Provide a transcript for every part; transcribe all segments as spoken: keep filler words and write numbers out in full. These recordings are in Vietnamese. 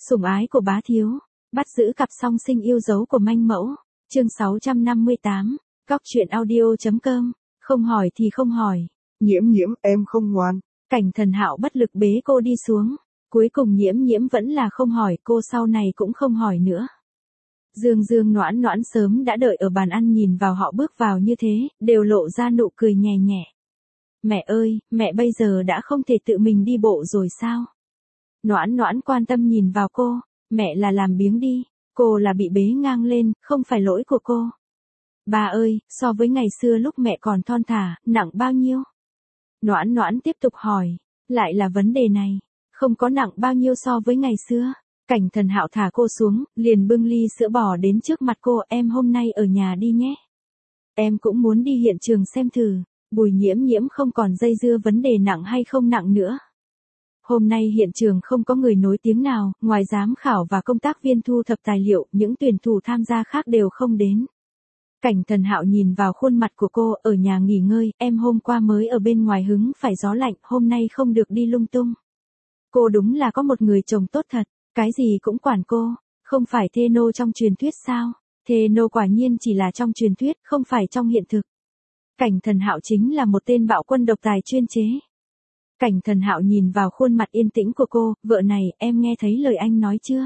Sủng ái của bá thiếu, bắt giữ cặp song sinh yêu dấu của manh mẫu, chương sáu trăm năm mươi tám, góc truyện audio.com, không hỏi thì không hỏi. Nhiễm nhiễm, em không ngoan. Cảnh Thần Hạo bất lực bế cô đi xuống, cuối cùng nhiễm nhiễm vẫn là không hỏi, cô sau này cũng không hỏi nữa. Dương Dương Noãn Noãn sớm đã đợi ở bàn ăn nhìn vào họ bước vào như thế, đều lộ ra nụ cười nhẹ nhẹ. Mẹ ơi, mẹ bây giờ đã không thể tự mình đi bộ rồi sao? Noãn Noãn quan tâm nhìn vào cô, mẹ là làm biếng đi, cô là bị bế ngang lên, không phải lỗi của cô. Bà ơi, so với ngày xưa lúc mẹ còn thon thả, nặng bao nhiêu? Noãn Noãn tiếp tục hỏi, lại là vấn đề này, không có nặng bao nhiêu so với ngày xưa. Cảnh Thần Hạo thả cô xuống, liền bưng ly sữa bò đến trước mặt cô, em hôm nay ở nhà đi nhé. Em cũng muốn đi hiện trường xem thử, Bùi Nhiễm Nhiễm không còn dây dưa vấn đề nặng hay không nặng nữa. Hôm nay hiện trường không có người nổi tiếng nào, ngoài giám khảo và công tác viên thu thập tài liệu, những tuyển thủ tham gia khác đều không đến. Cảnh Thần Hạo nhìn vào khuôn mặt của cô, ở nhà nghỉ ngơi, em hôm qua mới ở bên ngoài hứng phải gió lạnh, hôm nay không được đi lung tung. Cô đúng là có một người chồng tốt thật, cái gì cũng quản cô, không phải thê nô trong truyền thuyết sao? Thê nô quả nhiên chỉ là trong truyền thuyết, không phải trong hiện thực. Cảnh Thần Hạo chính là một tên bạo quân độc tài chuyên chế. Cảnh Thần Hạo nhìn vào khuôn mặt yên tĩnh của cô, vợ này, em nghe thấy lời anh nói chưa?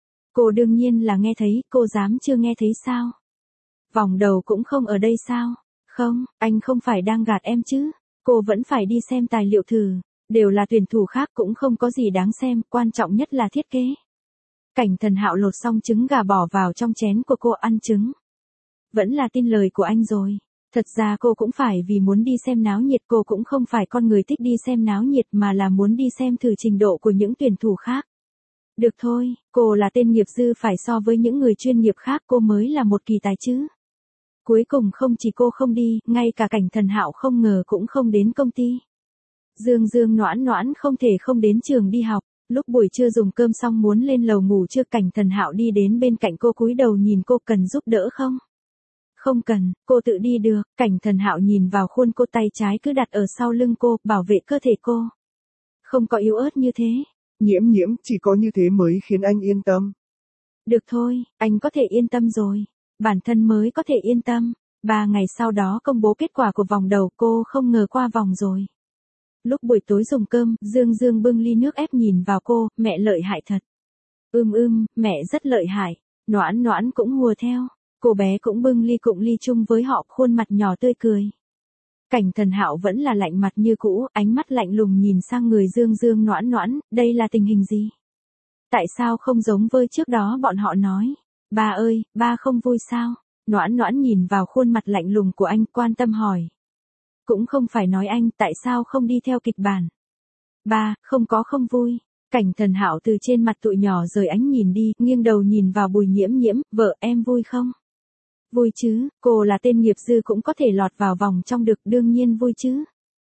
Cô đương nhiên là nghe thấy, cô dám chưa nghe thấy sao? Vòng đầu cũng không ở đây sao? Không, anh không phải đang gạt em chứ? Cô vẫn phải đi xem tài liệu thử, đều là tuyển thủ khác cũng không có gì đáng xem, quan trọng nhất là thiết kế. Cảnh Thần Hạo lột xong trứng gà bỏ vào trong chén của cô ăn trứng. Vẫn là tin lời của anh rồi. Thật ra cô cũng phải vì muốn đi xem náo nhiệt, cô cũng không phải con người thích đi xem náo nhiệt mà là muốn đi xem thử trình độ của những tuyển thủ khác. Được thôi, cô là tên nghiệp dư, phải so với những người chuyên nghiệp khác cô mới là một kỳ tài chứ. Cuối cùng không chỉ cô không đi, ngay cả Cảnh Thần Hạo không ngờ cũng không đến công ty. Dương Dương Noãn Noãn không thể không đến trường đi học, lúc buổi trưa dùng cơm xong muốn lên lầu ngủ trưa, Cảnh Thần Hạo đi đến bên cạnh cô cúi đầu nhìn cô, cần giúp đỡ không? Không cần, cô tự đi được. Cảnh Thần Hạo nhìn vào khuôn cô, tay trái cứ đặt ở sau lưng cô, bảo vệ cơ thể cô. Không có yếu ớt như thế. Nhiễm nhiễm, chỉ có như thế mới khiến anh yên tâm. Được thôi, anh có thể yên tâm rồi. Bản thân mới có thể yên tâm. Ba ngày sau đó công bố kết quả của vòng đầu, cô không ngờ qua vòng rồi. Lúc buổi tối dùng cơm, Dương Dương bưng ly nước ép nhìn vào cô, mẹ lợi hại thật. Ưm ưm, mẹ rất lợi hại. Noãn Noãn cũng hùa theo. Cô bé cũng bưng ly cụng ly chung với họ, khuôn mặt nhỏ tươi cười. Cảnh Thần Hạo vẫn là lạnh mặt như cũ, ánh mắt lạnh lùng nhìn sang người Dương Dương Noãn Noãn, đây là tình hình gì? Tại sao không giống với trước đó bọn họ nói? Ba ơi, ba không vui sao? Noãn Noãn nhìn vào khuôn mặt lạnh lùng của anh, quan tâm hỏi. Cũng không phải nói anh, tại sao không đi theo kịch bản? Ba, không có không vui. Cảnh Thần Hạo từ trên mặt tụi nhỏ rời ánh nhìn đi, nghiêng đầu nhìn vào Bùi Nhiễm Nhiễm, vợ em vui không? Vui chứ, cô là tên nghiệp dư cũng có thể lọt vào vòng trong được, đương nhiên vui chứ.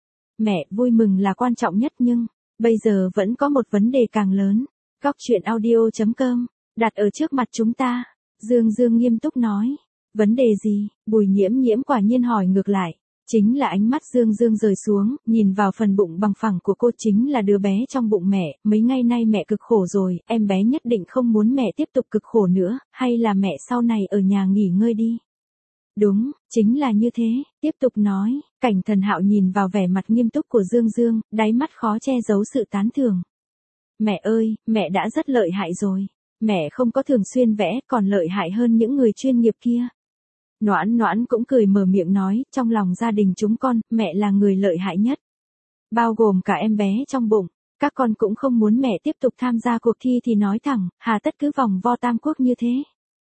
Mẹ, vui mừng là quan trọng nhất nhưng, bây giờ vẫn có một vấn đề càng lớn. Góc truyện audio.com, đặt ở trước mặt chúng ta. Dương Dương nghiêm túc nói. Vấn đề gì? Bùi Nhiễm Nhiễm quả nhiên hỏi ngược lại. Chính là ánh mắt Dương Dương rời xuống, nhìn vào phần bụng bằng phẳng của cô, chính là đứa bé trong bụng mẹ, mấy ngày nay mẹ cực khổ rồi, em bé nhất định không muốn mẹ tiếp tục cực khổ nữa, hay là mẹ sau này ở nhà nghỉ ngơi đi. Đúng, chính là như thế, tiếp tục nói. Cảnh Thần Hạo nhìn vào vẻ mặt nghiêm túc của Dương Dương, đáy mắt khó che giấu sự tán thưởng. Mẹ ơi, mẹ đã rất lợi hại rồi, mẹ không có thường xuyên vẽ, còn lợi hại hơn những người chuyên nghiệp kia. Noãn Noãn cũng cười mở miệng nói, trong lòng gia đình chúng con, mẹ là người lợi hại nhất. Bao gồm cả em bé trong bụng, các con cũng không muốn mẹ tiếp tục tham gia cuộc thi thì nói thẳng, hà tất cứ vòng vo tam quốc như thế.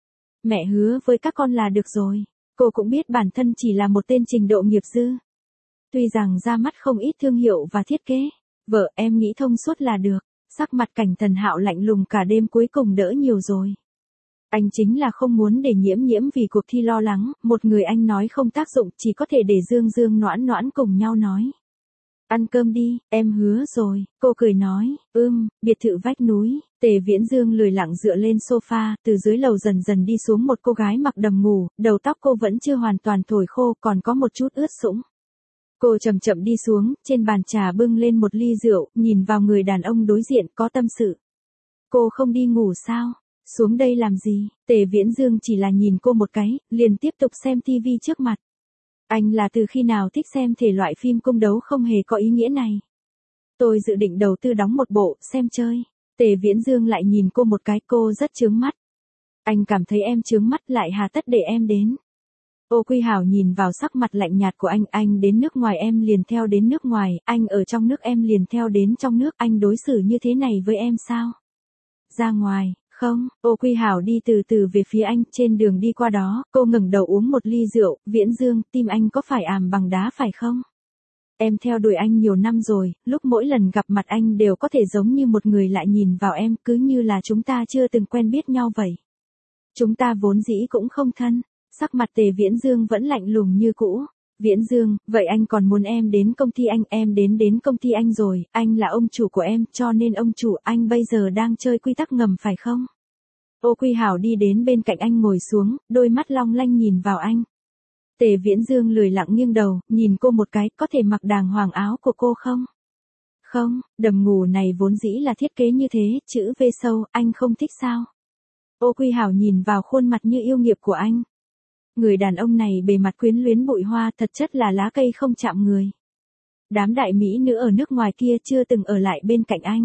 Mẹ hứa với các con là được rồi, cô cũng biết bản thân chỉ là một tên trình độ nghiệp dư. Tuy rằng ra mắt không ít thương hiệu và thiết kế, vợ em nghĩ thông suốt là được, sắc mặt Cảnh Thần Hạo lạnh lùng cả đêm cuối cùng đỡ nhiều rồi. Anh chính là không muốn để Nhiễm Nhiễm vì cuộc thi lo lắng, một người anh nói không tác dụng, chỉ có thể để Dương Dương Noãn Noãn cùng nhau nói. Ăn cơm đi, em hứa rồi, cô cười nói, ưm, biệt thự vách núi, Tề Viễn Dương lười lặng dựa lên sofa, từ dưới lầu dần dần đi xuống một cô gái mặc đầm ngủ, đầu tóc cô vẫn chưa hoàn toàn thổi khô, còn có một chút ướt sũng. Cô chậm chậm đi xuống, trên bàn trà bưng lên một ly rượu, nhìn vào người đàn ông đối diện, có tâm sự. Cô không đi ngủ sao? Xuống đây làm gì? Tề Viễn Dương chỉ là nhìn cô một cái, liền tiếp tục xem tivi trước mặt. Anh là từ khi nào thích xem thể loại phim cung đấu không hề có ý nghĩa này. Tôi dự định đầu tư đóng một bộ, xem chơi. Tề Viễn Dương lại nhìn cô một cái, cô rất chướng mắt. Anh cảm thấy em chướng mắt lại hà tất để em đến. Ô Quy Hảo nhìn vào sắc mặt lạnh nhạt của anh, anh đến nước ngoài em liền theo đến nước ngoài, anh ở trong nước em liền theo đến trong nước, anh đối xử như thế này với em sao? Ra ngoài, không, Ô Quy Hảo đi từ từ về phía anh, trên đường đi qua đó, cô ngẩng đầu uống một ly rượu, Viễn Dương, tim anh có phải àm bằng đá phải không? Em theo đuổi anh nhiều năm rồi, lúc mỗi lần gặp mặt anh đều có thể giống như một người lại nhìn vào em, cứ như là chúng ta chưa từng quen biết nhau vậy. Chúng ta vốn dĩ cũng không thân. Sắc mặt Tề Viễn Dương vẫn lạnh lùng như cũ. Viễn Dương, vậy anh còn muốn em đến công ty anh, em đến đến công ty anh rồi, anh là ông chủ của em, cho nên ông chủ anh bây giờ đang chơi quy tắc ngầm phải không? Ô Quy Hảo đi đến bên cạnh anh ngồi xuống, đôi mắt long lanh nhìn vào anh. Tề Viễn Dương lười lặng nghiêng đầu, nhìn cô một cái, có thể mặc đàng hoàng áo của cô không? Không, đầm ngủ này vốn dĩ là thiết kế như thế, chữ V sâu, anh không thích sao? Ô Quy Hảo nhìn vào khuôn mặt như yêu nghiệt của anh. Người đàn ông này bề mặt quyến luyến bụi hoa, thật chất là lá cây không chạm người. Đám đại mỹ nữ ở nước ngoài kia chưa từng ở lại bên cạnh anh.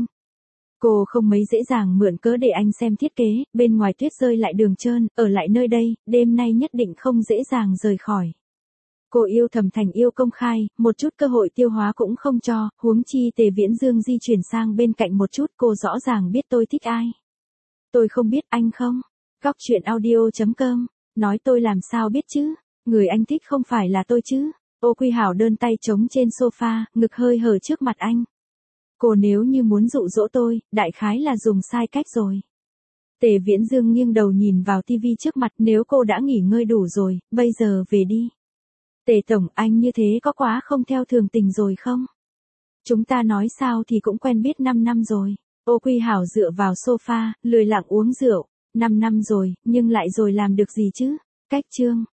Cô không mấy dễ dàng mượn cớ để anh xem thiết kế, bên ngoài tuyết rơi lại đường trơn, ở lại nơi đây, đêm nay nhất định không dễ dàng rời khỏi. Cô yêu thầm thành yêu công khai, một chút cơ hội tiêu hóa cũng không cho, huống chi Tề Viễn Dương di chuyển sang bên cạnh một chút, cô rõ ràng biết tôi thích ai. Tôi không biết anh không? Góc truyện audio chấm com, nói tôi làm sao biết chứ, người anh thích không phải là tôi chứ. Ô Quy Hảo đơn tay trống trên sofa, ngực hơi hở trước mặt anh. Cô nếu như muốn dụ dỗ tôi, đại khái là dùng sai cách rồi. Tề Viễn Dương nghiêng đầu nhìn vào tivi trước mặt, nếu cô đã nghỉ ngơi đủ rồi, bây giờ về đi. Tề Tổng, anh như thế có quá không theo thường tình rồi không? Chúng ta nói sao thì cũng quen biết năm năm rồi. Ô Quy Hảo dựa vào sofa, lười lặng uống rượu. năm năm rồi, nhưng lại rồi làm được gì chứ? Cách chương.